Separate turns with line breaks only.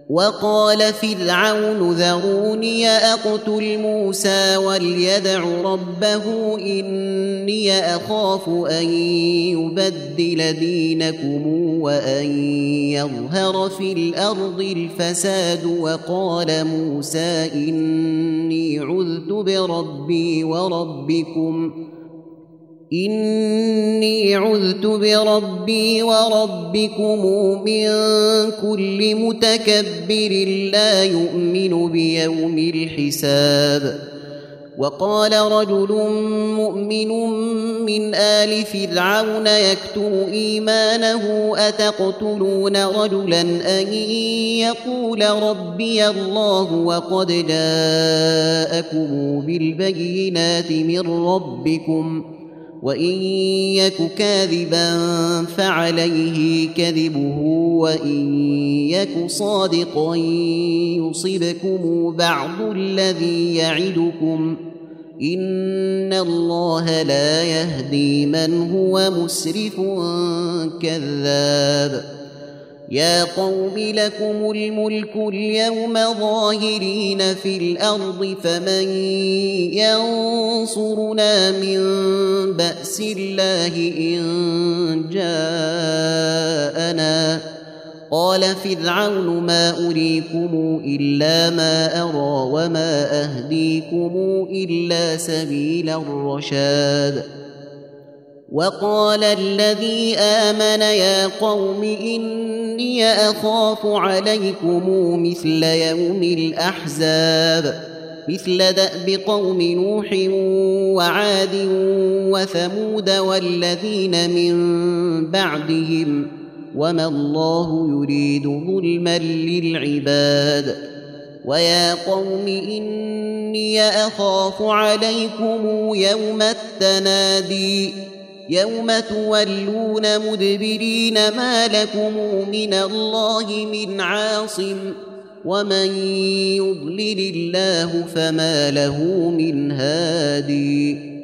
وقال فرعون ذروني أقتل موسى وليدع ربه إني أخاف أن يبدل دينكم وأن يظهر في الأرض الفساد. وقال موسى إني عذت بربي وربكم من كل متكبر لا يؤمن بيوم الحساب. وقال رجل مؤمن من آل فرعون يكتم إيمانه أتقتلون رجلا أن يقول ربي الله وقد جاءكم بالبينات من ربكم وإن يك كاذبا فعليه كذبه وإن يك صادقا يصبكم بعض الذي يعدكم إن الله لا يهدي من هو مسرف كذاب. يا قوم لكم الملك اليوم ظاهرين في الأرض فمن ينصرنا من بأس الله إن جاءنا. قال فرعون ما أريكم إلا ما أرى وما أهديكم إلا سبيل الرشاد. وقال الذي آمن يا قوم إني أخاف عليكم مثل يوم الأحزاب مثل دأب قوم نوح وعاد وثمود والذين من بعدهم وما الله يريد ظلما للعباد. ويا قوم إني أخاف عليكم يوم التنادي يوم تولون مدبرين ما لكم من الله من عاصم ومن يضلل الله فما له من هادي.